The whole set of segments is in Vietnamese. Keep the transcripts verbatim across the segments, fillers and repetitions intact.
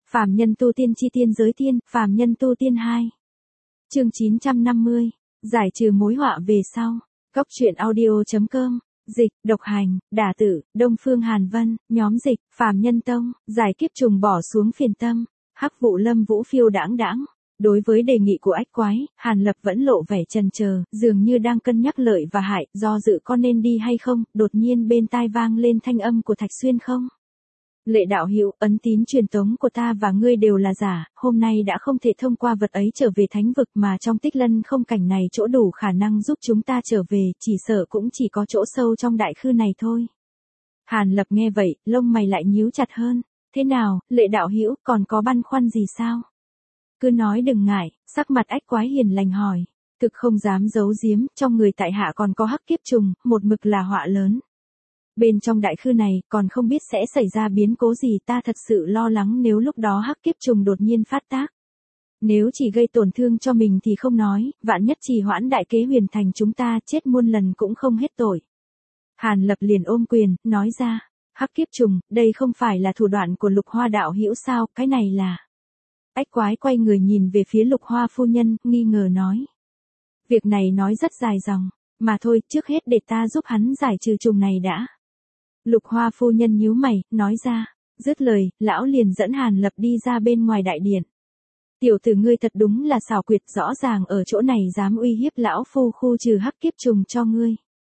Phàm nhân tu tiên chi tiên giới tiên, phàm nhân tu tiên hai. Chương chín trăm năm mươi. Giải trừ mối họa về sau. Cốc truyện audio.com. Dịch, độc hành, đả tử, Đông Phương Hàn Vân, nhóm dịch, phàm nhân tông, giải kiếp trùng bỏ xuống phiền tâm. Hắc vụ lâm vũ phiêu đãng đãng. Đối với đề nghị của ách quái, Hàn Lập vẫn lộ vẻ chần chờ, dường như đang cân nhắc lợi và hại, do dự có nên đi hay không, đột nhiên bên tai vang lên thanh âm của Thạch Xuyên không. Lệ đạo hữu, ấn tín truyền tống của ta và ngươi đều là giả, hôm nay đã không thể thông qua vật ấy trở về thánh vực mà trong tích lân không cảnh này chỗ đủ khả năng giúp chúng ta trở về, chỉ sợ cũng chỉ có chỗ sâu trong đại khư này thôi. Hàn Lập nghe vậy, lông mày lại nhíu chặt hơn, thế nào, lệ đạo hữu, còn có băn khoăn gì sao? Cứ nói đừng ngại, sắc mặt ách quái hiền lành hỏi, thực không dám giấu giếm, trong người tại hạ còn có hắc kiếp trùng, một mực là họa lớn. Bên trong đại khư này, còn không biết sẽ xảy ra biến cố gì, ta thật sự lo lắng nếu lúc đó hắc kiếp trùng đột nhiên phát tác. Nếu chỉ gây tổn thương cho mình thì không nói, vạn nhất trì hoãn đại kế huyền thành chúng ta chết muôn lần cũng không hết tội. Hàn Lập liền ôm quyền, nói ra, hắc kiếp trùng, đây không phải là thủ đoạn của Lục Hoa đạo hữu sao, cái này là... Ách quái quay người nhìn về phía Lục Hoa phu nhân, nghi ngờ nói. Việc này nói rất dài dòng, mà thôi, trước hết để ta giúp hắn giải trừ trùng này đã. Lục Hoa phu nhân nhíu mày, nói ra, dứt lời, lão liền dẫn Hàn Lập đi ra bên ngoài đại điện. Tiểu tử ngươi thật đúng là xảo quyệt, rõ ràng ở chỗ này dám uy hiếp lão phu khu trừ hắc kiếp trùng cho ngươi.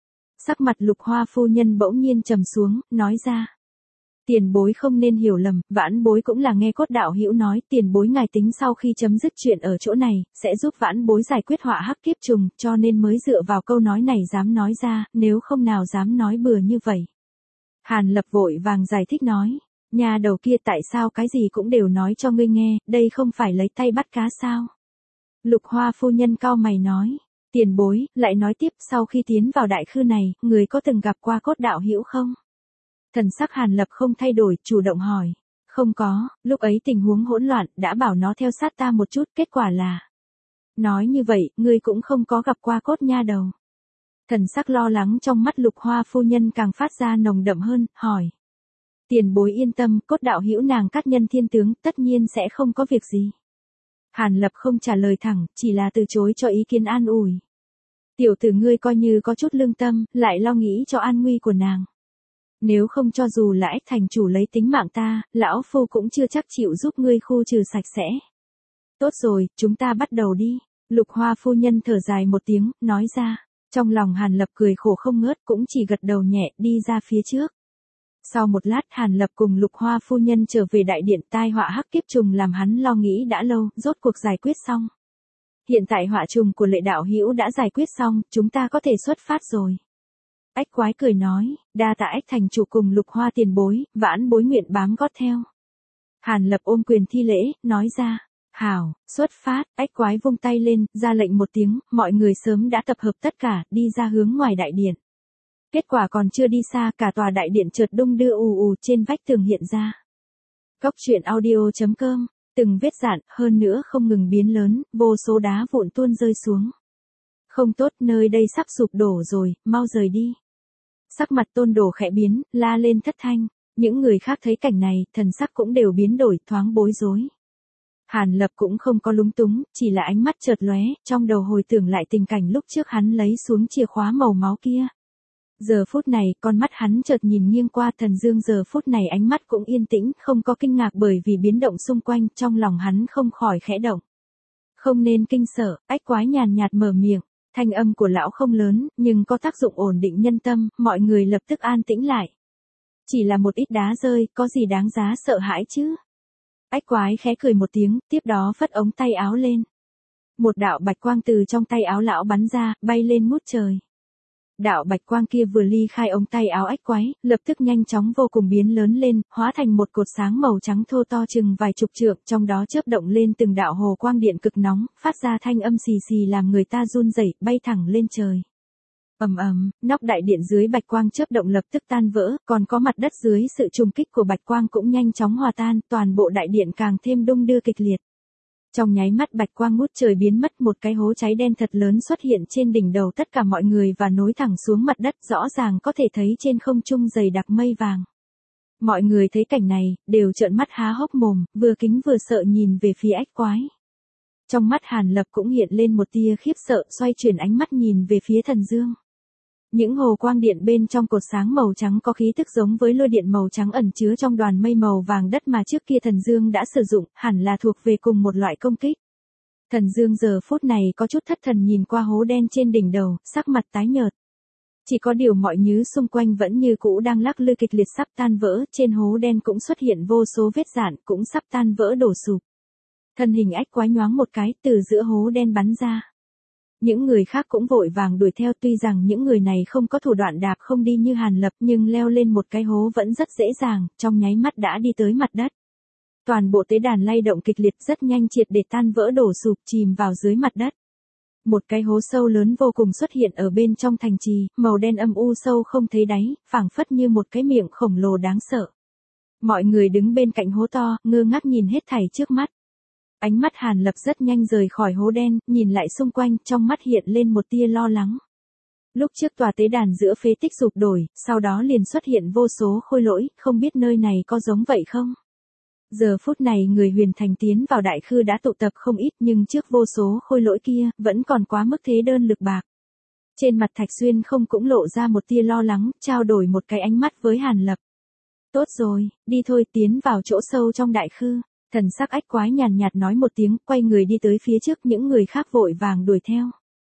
Sắc mặt Lục Hoa phu nhân bỗng nhiên trầm xuống, nói ra. Tiền bối không nên hiểu lầm, vãn bối cũng là nghe cốt đạo hữu nói, tiền bối ngài tính sau khi chấm dứt chuyện ở chỗ này, sẽ giúp vãn bối giải quyết họa hắc kiếp trùng, cho nên mới dựa vào câu nói này dám nói ra, nếu không nào dám nói bừa như vậy. Hàn Lập vội vàng giải thích nói, nhà đầu kia tại sao cái gì cũng đều nói cho ngươi nghe, đây không phải lấy tay bắt cá sao? Lục Hoa phu nhân cau mày nói, tiền bối, lại nói tiếp, sau khi tiến vào đại khư này, người có từng gặp qua cốt đạo hữu không? Thần sắc Hàn Lập không thay đổi, chủ động hỏi, không có, lúc ấy tình huống hỗn loạn, đã bảo nó theo sát ta một chút, kết quả là... Nói như vậy, ngươi cũng không có gặp qua cốt nha đầu. Thần sắc lo lắng trong mắt Lục Hoa phu nhân càng phát ra nồng đậm hơn, hỏi. Tiền bối yên tâm, cốt đạo hữu nàng cát nhân thiên tướng, tất nhiên sẽ không có việc gì. Hàn Lập không trả lời thẳng, chỉ là từ chối cho ý kiến an ủi. Tiểu tử ngươi coi như có chút lương tâm, lại lo nghĩ cho an nguy của nàng. Nếu không cho dù là ách thành chủ lấy tính mạng ta, lão phu cũng chưa chắc chịu giúp ngươi khu trừ sạch sẽ. Tốt rồi, chúng ta bắt đầu đi. Lục Hoa phu nhân thở dài một tiếng, nói ra. Trong lòng Hàn Lập cười khổ không ngớt, cũng chỉ gật đầu nhẹ, đi ra phía trước. Sau một lát Hàn Lập cùng Lục Hoa phu nhân trở về đại điện, tai họa hắc kiếp trùng làm hắn lo nghĩ đã lâu, rốt cuộc giải quyết xong. Hiện tại họa trùng của lệ đạo hữu đã giải quyết xong, chúng ta có thể xuất phát rồi. Ách quái cười nói, đa tạ ách thành chủ cùng Lục Hoa tiền bối, vãn bối nguyện bám gót theo. Hàn Lập ôm quyền thi lễ, nói ra. Hảo, xuất phát, ách quái vung tay lên, ra lệnh một tiếng, mọi người sớm đã tập hợp tất cả, đi ra hướng ngoài đại điện. Kết quả còn chưa đi xa, cả tòa đại điện chợt đung đưa ù ù trên vách tường hiện ra. Cốc truyện audio.com, từng vết dạn, hơn nữa không ngừng biến lớn, vô số đá vụn tuôn rơi xuống. Không tốt, nơi đây sắp sụp đổ rồi, mau rời đi. Sắc mặt Tôn Đồ khẽ biến, la lên thất thanh, những người khác thấy cảnh này, thần sắc cũng đều biến đổi, thoáng bối rối. Hàn Lập cũng không có lúng túng, chỉ là ánh mắt chợt lóe, trong đầu hồi tưởng lại tình cảnh lúc trước hắn lấy xuống chìa khóa màu máu kia. Giờ phút này, con mắt hắn chợt nhìn nghiêng qua Thần Dương, giờ phút này ánh mắt cũng yên tĩnh, không có kinh ngạc bởi vì biến động xung quanh, trong lòng hắn không khỏi khẽ động. Không nên kinh sợ, ách quái nhàn nhạt mở miệng, thanh âm của lão không lớn, nhưng có tác dụng ổn định nhân tâm, mọi người lập tức an tĩnh lại. Chỉ là một ít đá rơi, có gì đáng giá sợ hãi chứ? Ách quái khẽ cười một tiếng, tiếp đó phất ống tay áo lên. Một đạo bạch quang từ trong tay áo lão bắn ra, bay lên ngút trời. Đạo bạch quang kia vừa ly khai ống tay áo ách quái, lập tức nhanh chóng vô cùng biến lớn lên, hóa thành một cột sáng màu trắng thô to chừng vài chục trượng, trong đó chớp động lên từng đạo hồ quang điện cực nóng, phát ra thanh âm xì xì làm người ta run rẩy, bay thẳng lên trời. Ầm ầm, nóc đại điện dưới bạch quang chớp động lập tức tan vỡ, còn có mặt đất dưới sự trùng kích của bạch quang cũng nhanh chóng hòa tan, toàn bộ đại điện càng thêm đung đưa kịch liệt. Trong nháy mắt bạch quang ngút trời biến mất, một cái hố cháy đen thật lớn xuất hiện trên đỉnh đầu tất cả mọi người và nối thẳng xuống mặt đất, rõ ràng có thể thấy trên không trung dày đặc mây vàng. Mọi người thấy cảnh này, đều trợn mắt há hốc mồm, vừa kính vừa sợ nhìn về phía ách quái. Trong mắt Hàn Lập cũng hiện lên một tia khiếp sợ, xoay chuyển ánh mắt nhìn về phía thần dương. Những hồ quang điện bên trong cột sáng màu trắng có khí tức giống với lôi điện màu trắng ẩn chứa trong đoàn mây màu vàng đất mà trước kia thần dương đã sử dụng, hẳn là thuộc về cùng một loại công kích. Thần dương giờ phút này có chút thất thần nhìn qua hố đen trên đỉnh đầu, sắc mặt tái nhợt. Chỉ có điều mọi nhứ xung quanh vẫn như cũ đang lắc lư kịch liệt sắp tan vỡ, trên hố đen cũng xuất hiện vô số vết rạn, cũng sắp tan vỡ đổ sụp. Thân hình ách quái nhoáng một cái, từ giữa hố đen bắn ra. Những người khác cũng vội vàng đuổi theo, tuy rằng những người này không có thủ đoạn đạp không đi như Hàn Lập, nhưng leo lên một cái hố vẫn rất dễ dàng, trong nháy mắt đã đi tới mặt đất. Toàn bộ tế đàn lay động kịch liệt, rất nhanh triệt để tan vỡ đổ sụp, chìm vào dưới mặt đất. Một cái hố sâu lớn vô cùng xuất hiện ở bên trong thành trì, màu đen âm u sâu không thấy đáy, phảng phất như một cái miệng khổng lồ đáng sợ. Mọi người đứng bên cạnh hố to, ngơ ngác nhìn hết thảy trước mắt. Ánh mắt Hàn Lập rất nhanh rời khỏi hố đen, nhìn lại xung quanh, trong mắt hiện lên một tia lo lắng. Lúc trước tòa tế đàn giữa phế tích sụp đổ, sau đó liền xuất hiện vô số khôi lỗi, không biết nơi này có giống vậy không? Giờ phút này người Huyền Thành tiến vào đại khư đã tụ tập không ít, nhưng trước vô số khôi lỗi kia, vẫn còn quá mức thế đơn lực bạc. Trên mặt Thạch Xuyên không cũng lộ ra một tia lo lắng, trao đổi một cái ánh mắt với Hàn Lập. Tốt rồi, đi thôi, tiến vào chỗ sâu trong đại khư. Thần sắc ách quái nhàn nhạt nói một tiếng, quay người đi tới phía trước, những người khác vội vàng đuổi theo.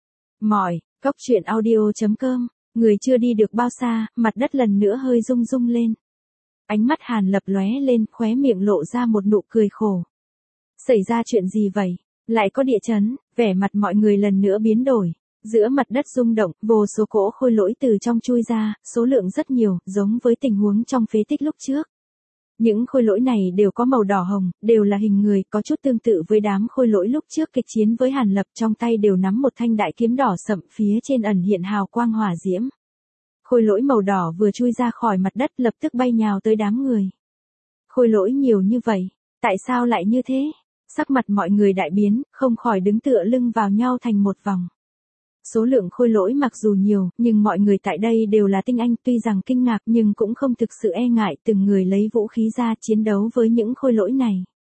Mỏi, cốc truyện audio chấm com, người chưa đi được bao xa, mặt đất lần nữa hơi rung rung lên. Ánh mắt Hàn Lập lóe lên, khóe miệng lộ ra một nụ cười khổ. Xảy ra chuyện gì vậy? Lại có địa chấn, vẻ mặt mọi người lần nữa biến đổi. Giữa mặt đất rung động, vô số cỗ khôi lỗi từ trong chui ra, số lượng rất nhiều, giống với tình huống trong phế tích lúc trước. Những khôi lỗi này đều có màu đỏ hồng, đều là hình người, có chút tương tự với đám khôi lỗi lúc trước kịch chiến với Hàn Lập, trong tay đều nắm một thanh đại kiếm đỏ sậm, phía trên ẩn hiện hào quang hỏa diễm. Khôi lỗi màu đỏ vừa chui ra khỏi mặt đất lập tức bay nhào tới đám người. Khôi lỗi nhiều như vậy, tại sao lại như thế? Sắc mặt mọi người đại biến, không khỏi đứng tựa lưng vào nhau thành một vòng. Số lượng khôi lỗi mặc dù nhiều, nhưng mọi người tại đây đều là tinh anh, tuy rằng kinh ngạc nhưng cũng không thực sự e ngại, từng người lấy vũ khí ra chiến đấu với những khôi lỗi này.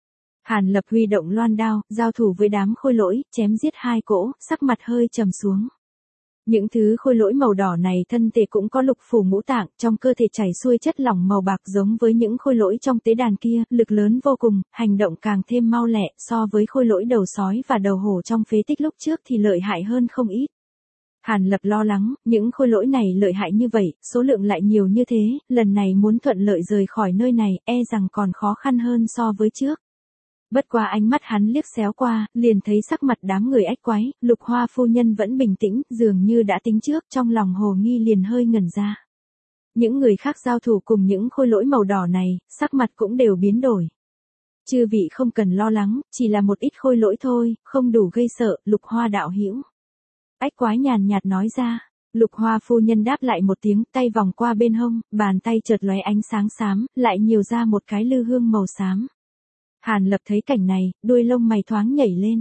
Hàn Lập huy động loan đao, giao thủ với đám khôi lỗi, chém giết hai cỗ, sắc mặt hơi trầm xuống. Những thứ khôi lỗi màu đỏ này thân thể cũng có lục phủ ngũ tạng, trong cơ thể chảy xuôi chất lỏng màu bạc giống với những khôi lỗi trong tế đàn kia, lực lớn vô cùng, hành động càng thêm mau lẹ, so với khôi lỗi đầu sói và đầu hổ trong phế tích lúc trước thì lợi hại hơn không ít. Hàn Lập lo lắng, những khôi lỗi này lợi hại như vậy, số lượng lại nhiều như thế, lần này muốn thuận lợi rời khỏi nơi này, e rằng còn khó khăn hơn so với trước. Bất qua ánh mắt hắn liếc xéo qua, liền thấy sắc mặt đám người ách quái, Lục Hoa phu nhân vẫn bình tĩnh, dường như đã tính trước, trong lòng hồ nghi liền hơi ngẩn ra. Những người khác giao thủ cùng những khôi lỗi màu đỏ này, sắc mặt cũng đều biến đổi. Chư vị không cần lo lắng, chỉ là một ít khôi lỗi thôi, không đủ gây sợ, Lục Hoa đạo hữu. Ách quái nhàn nhạt nói ra. Lục Hoa phu nhân đáp lại một tiếng, tay vòng qua bên hông, bàn tay chợt lóe ánh sáng xám, lại nhiều ra một cái lư hương màu xám. Hàn Lập thấy cảnh này, đuôi lông mày thoáng nhảy lên.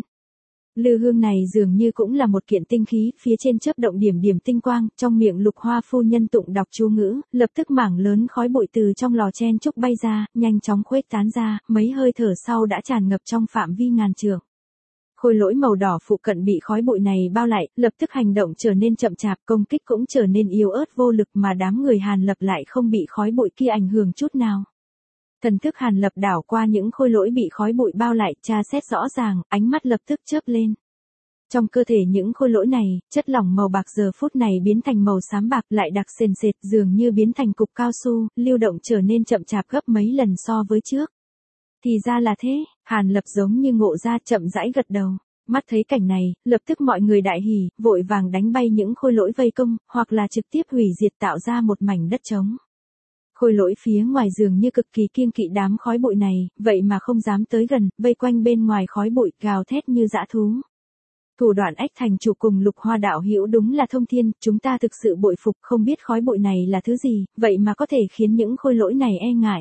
Lư hương này dường như cũng là một kiện tinh khí, phía trên chớp động điểm điểm tinh quang, trong miệng Lục Hoa phu nhân tụng đọc chú ngữ, lập tức mảng lớn khói bụi từ trong lò chen trúc bay ra, nhanh chóng khuếch tán ra, mấy hơi thở sau đã tràn ngập trong phạm vi ngàn trượng. Khôi lỗi màu đỏ phụ cận bị khói bụi này bao lại, lập tức hành động trở nên chậm chạp, công kích cũng trở nên yếu ớt vô lực, mà đám người Hàn Lập lại không bị khói bụi kia ảnh hưởng chút nào. Thần thức Hàn Lập đảo qua những khôi lỗi bị khói bụi bao lại, tra xét rõ ràng, ánh mắt lập tức chớp lên. Trong cơ thể những khôi lỗi này, chất lỏng màu bạc giờ phút này biến thành màu xám bạc, lại đặc sền sệt, dường như biến thành cục cao su, lưu động trở nên chậm chạp gấp mấy lần so với trước. Thì ra là thế, Hàn Lập giống như ngộ ra, chậm rãi gật đầu. Mắt thấy cảnh này, lập tức mọi người đại hỉ, vội vàng đánh bay những khôi lỗi vây công, hoặc là trực tiếp hủy diệt, tạo ra một mảnh đất trống. Khôi lỗi phía ngoài dường như cực kỳ kiêng kỵ đám khói bụi này, vậy mà không dám tới gần, vây quanh bên ngoài khói bụi, gào thét như dã thú. Thủ đoạn Ách thành chủ cùng Lục Hoa đạo hữu đúng là thông thiên, chúng ta thực sự bội phục, không biết khói bụi này là thứ gì, vậy mà có thể khiến những khôi lỗi này e ngại.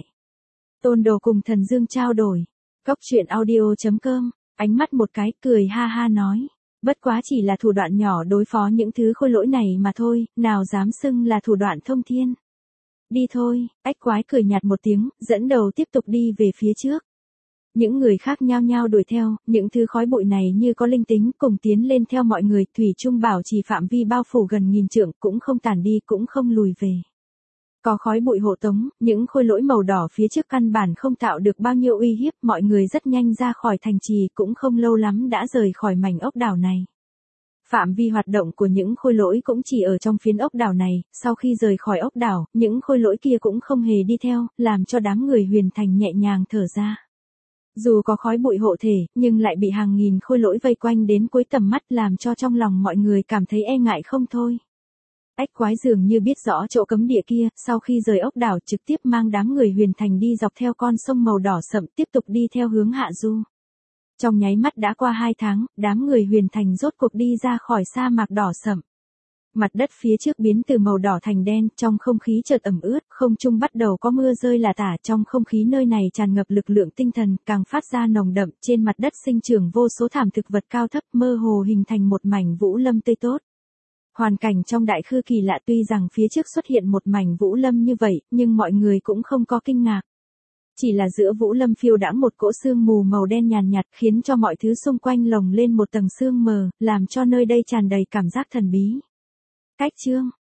Tôn Đồ cùng Thần Dương trao đổi. Cốc truyện audio chấm com, ánh mắt một cái, cười ha ha nói. Bất quá chỉ là thủ đoạn nhỏ đối phó những thứ khôi lỗi này mà thôi, nào dám xưng là thủ đoạn thông thiên. đi thôi, ếch quái cười nhạt một tiếng, dẫn đầu tiếp tục đi về phía trước. Những người khác nhao nhao đuổi theo, những thứ khói bụi này như có linh tính cùng tiến lên theo mọi người, thủy chung bảo trì phạm vi bao phủ gần nghìn trượng, cũng không tản đi cũng không lùi về. Có khói bụi hộ tống, những khôi lỗi màu đỏ phía trước căn bản không tạo được bao nhiêu uy hiếp, mọi người rất nhanh ra khỏi thành trì, cũng không lâu lắm đã rời khỏi mảnh ốc đảo này. Phạm vi hoạt động của những khôi lỗi cũng chỉ ở trong phiến ốc đảo này, sau khi rời khỏi ốc đảo, những khôi lỗi kia cũng không hề đi theo, làm cho đám người Huyền Thành nhẹ nhàng thở ra. Dù có khói bụi hộ thể, nhưng lại bị hàng nghìn khôi lỗi vây quanh đến cuối tầm mắt, làm cho trong lòng mọi người cảm thấy e ngại không thôi. Ếch quái dường như biết rõ chỗ cấm địa kia, sau khi rời ốc đảo trực tiếp mang đám người Huyền Thành đi dọc theo con sông màu đỏ sậm, tiếp tục đi theo hướng hạ du. Trong nháy mắt đã qua hai tháng, đám người Huyền Thành rốt cuộc đi ra khỏi sa mạc đỏ sậm. Mặt đất phía trước biến từ màu đỏ thành đen, trong không khí chợt ẩm ướt, không trung bắt đầu có mưa rơi lả tả, trong không khí nơi này tràn ngập lực lượng tinh thần, càng phát ra nồng đậm, trên mặt đất sinh trưởng vô số thảm thực vật cao thấp, mơ hồ hình thành một mảnh vũ lâm tươi tốt. Hoàn cảnh trong đại khư kỳ lạ, tuy rằng phía trước xuất hiện một mảnh vũ lâm như vậy, nhưng mọi người cũng không có kinh ngạc. Chỉ là giữa vũ lâm phiêu đãng một cỗ sương mù màu đen nhàn nhạt, khiến cho mọi thứ xung quanh lồng lên một tầng sương mờ, làm cho nơi đây tràn đầy cảm giác thần bí. Cách chương